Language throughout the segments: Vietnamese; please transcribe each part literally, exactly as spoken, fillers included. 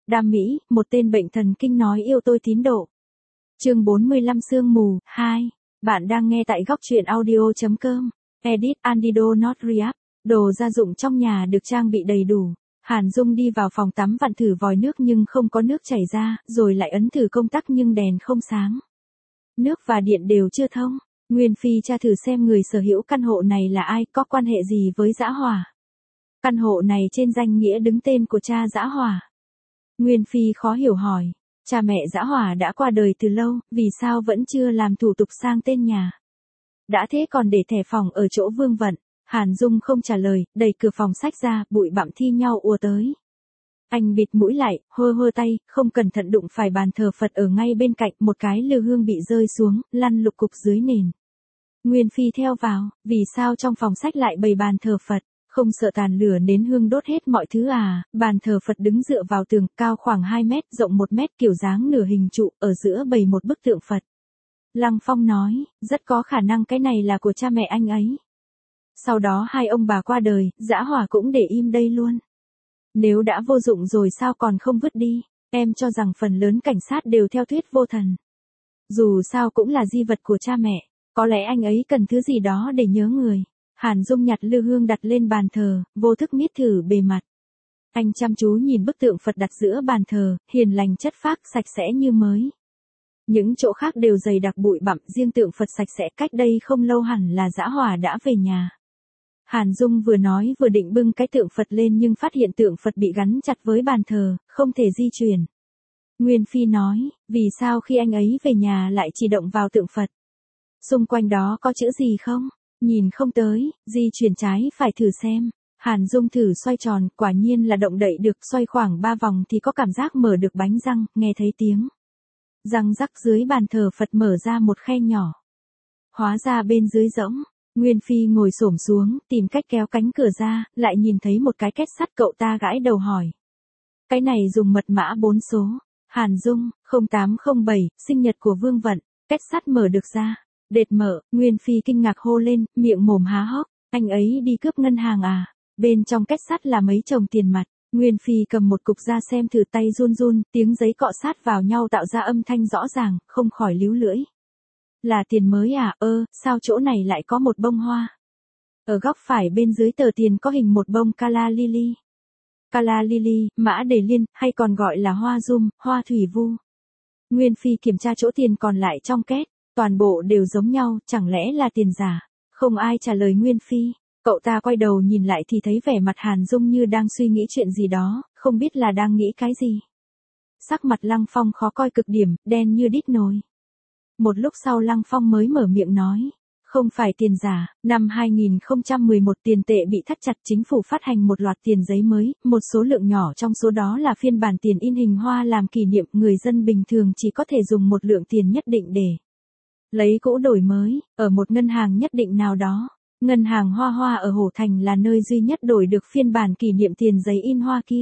Đam mỹ, một tên bệnh thần kinh nói yêu tôi tín độ. Chương bốn mươi lăm Sương mù, hai. Bạn đang nghe tại góc truyện audio.com. Edit Andido Not React. Đồ gia dụng trong nhà được trang bị đầy đủ. Hàn Dung đi vào phòng tắm vặn thử vòi nước nhưng không có nước chảy ra, rồi lại ấn thử công tắc nhưng đèn không sáng. Nước và điện đều chưa thông. Nguyên Phi tra thử xem người sở hữu căn hộ này là ai, có quan hệ gì với Dã Hỏa. Căn hộ này trên danh nghĩa đứng tên của cha Dã Hỏa. Nguyên Phi khó hiểu hỏi, cha mẹ Dã Hỏa đã qua đời từ lâu, vì sao vẫn chưa làm thủ tục sang tên nhà? Đã thế còn để thẻ phòng ở chỗ Vương Vận. Hàn Dung không trả lời, đẩy cửa phòng sách ra, bụi bặm thi nhau ùa tới. Anh bịt mũi lại, hơ hơ tay, không cẩn thận đụng phải bàn thờ Phật ở ngay bên cạnh, một cái lư hương bị rơi xuống, lăn lục cục dưới nền. Nguyên Phi theo vào, vì sao trong phòng sách lại bày bàn thờ Phật? Không sợ tàn lửa nến hương đốt hết mọi thứ à? Bàn thờ Phật đứng dựa vào tường, cao khoảng hai mét, rộng một mét, kiểu dáng nửa hình trụ, ở giữa bày một bức tượng Phật. Lăng Phong nói, rất có khả năng cái này là của cha mẹ anh ấy. Sau đó hai ông bà qua đời, Dã Hỏa cũng để im đây luôn. Nếu đã vô dụng rồi sao còn không vứt đi? Em cho rằng phần lớn cảnh sát đều theo thuyết vô thần. Dù sao cũng là di vật của cha mẹ, có lẽ anh ấy cần thứ gì đó để nhớ người. Hàn Dung nhặt lư hương đặt lên bàn thờ, vô thức miết thử bề mặt. Anh chăm chú nhìn bức tượng Phật đặt giữa bàn thờ, hiền lành chất phác, sạch sẽ như mới. Những chỗ khác đều dày đặc bụi bặm, riêng tượng Phật sạch sẽ, cách đây không lâu hẳn là Dã Hỏa đã về nhà. Hàn Dung vừa nói vừa định bưng cái tượng Phật lên nhưng phát hiện tượng Phật bị gắn chặt với bàn thờ, không thể di chuyển. Nguyên Phi nói, vì sao khi anh ấy về nhà lại chỉ động vào tượng Phật? Xung quanh đó có chữ gì không? Nhìn không tới, di chuyển trái phải thử xem. Hàn Dung thử xoay tròn, quả nhiên là động đậy được, xoay khoảng ba vòng thì có cảm giác mở được bánh răng, nghe thấy tiếng. Răng rắc dưới bàn thờ Phật mở ra một khe nhỏ. Hóa ra bên dưới rỗng. Nguyên Phi ngồi xổm xuống, tìm cách kéo cánh cửa ra, lại nhìn thấy một cái két sắt, cậu ta gãi đầu hỏi. Cái này dùng mật mã bốn số. Hàn Dung, không tám không bảy, sinh nhật của Vương Vận, két sắt mở được ra. Đệt mở, Nguyên Phi kinh ngạc hô lên, miệng mồm há hốc, anh ấy đi cướp ngân hàng à? Bên trong két sắt là mấy chồng tiền mặt. Nguyên Phi cầm một cục ra xem thử, tay run run, tiếng giấy cọ sát vào nhau tạo ra âm thanh rõ ràng, không khỏi líu lưỡi. Là tiền mới à? Ơ, sao chỗ này lại có một bông hoa? Ở góc phải bên dưới tờ tiền có hình một bông calla lily. Calla lily, mã đề liên, hay còn gọi là hoa rum, hoa thủy vu. Nguyên Phi kiểm tra chỗ tiền còn lại trong két, toàn bộ đều giống nhau, chẳng lẽ là tiền giả? Không ai trả lời Nguyên Phi. Cậu ta quay đầu nhìn lại thì thấy vẻ mặt Hàn Dung như đang suy nghĩ chuyện gì đó, không biết là đang nghĩ cái gì. Sắc mặt Lăng Phong khó coi cực điểm, đen như đít nồi. Một lúc sau Lăng Phong mới mở miệng nói, không phải tiền giả, năm hai nghìn không trăm mười một tiền tệ bị thắt chặt, chính phủ phát hành một loạt tiền giấy mới, một số lượng nhỏ trong số đó là phiên bản tiền in hình hoa làm kỷ niệm, người dân bình thường chỉ có thể dùng một lượng tiền nhất định để lấy cũ đổi mới, ở một ngân hàng nhất định nào đó. Ngân hàng Hoa Hoa ở Hổ Thành là nơi duy nhất đổi được phiên bản kỷ niệm tiền giấy in hoa kia.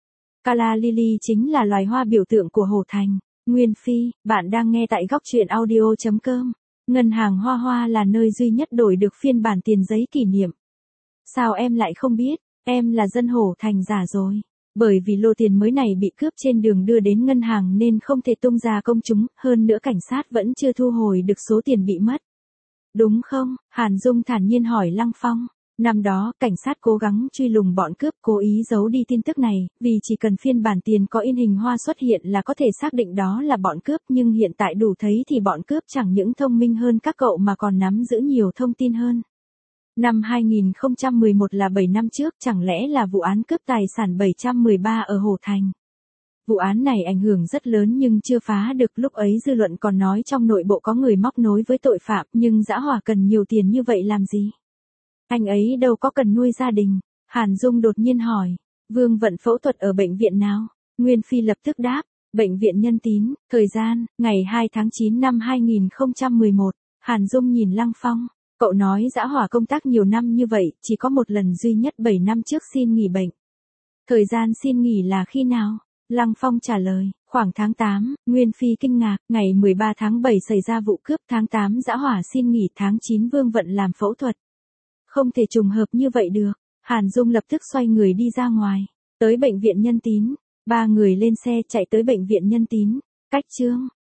Calla lily chính là loài hoa biểu tượng của Hổ Thành. Nguyên Phi, bạn đang nghe tại góc truyện audio.com. Ngân hàng Hoa Hoa là nơi duy nhất đổi được phiên bản tiền giấy kỷ niệm. Sao em lại không biết, em là dân Hổ Thành giả rồi. Bởi vì lô tiền mới này bị cướp trên đường đưa đến ngân hàng nên không thể tung ra công chúng, hơn nữa cảnh sát vẫn chưa thu hồi được số tiền bị mất. Đúng không? Hàn Dung thản nhiên hỏi Lăng Phong. Năm đó, cảnh sát cố gắng truy lùng bọn cướp, cố ý giấu đi tin tức này, vì chỉ cần phiên bản tiền có in hình hoa xuất hiện là có thể xác định đó là bọn cướp, nhưng hiện tại đủ thấy thì bọn cướp chẳng những thông minh hơn các cậu mà còn nắm giữ nhiều thông tin hơn. Năm hai nghìn không trăm mười một là bảy năm trước, chẳng lẽ là vụ án cướp tài sản bảy trăm mười ba ở Hổ Thành. Vụ án này ảnh hưởng rất lớn nhưng chưa phá được, lúc ấy dư luận còn nói trong nội bộ có người móc nối với tội phạm, nhưng Dã Hỏa cần nhiều tiền như vậy làm gì? Anh ấy đâu có cần nuôi gia đình. Hàn Dung đột nhiên hỏi, Vương Vận phẫu thuật ở bệnh viện nào? Nguyên Phi lập tức đáp, bệnh viện Nhân Tín, thời gian, ngày hai tháng chín năm hai nghìn không trăm mười một. Hàn Dung nhìn Lăng Phong, cậu nói Dã Hỏa công tác nhiều năm như vậy, chỉ có một lần duy nhất bảy năm trước xin nghỉ bệnh. Thời gian xin nghỉ là khi nào? Lăng Phong trả lời, khoảng tháng tám. Nguyên Phi kinh ngạc, ngày mười ba tháng bảy xảy ra vụ cướp, tháng tám Dã Hỏa xin nghỉ, tháng chín Vương Vận làm phẫu thuật. Không thể trùng hợp như vậy được. Hàn Dung lập tức xoay người đi ra ngoài, tới bệnh viện Nhân Tín. Ba người lên xe chạy tới bệnh viện Nhân Tín. Cách Chương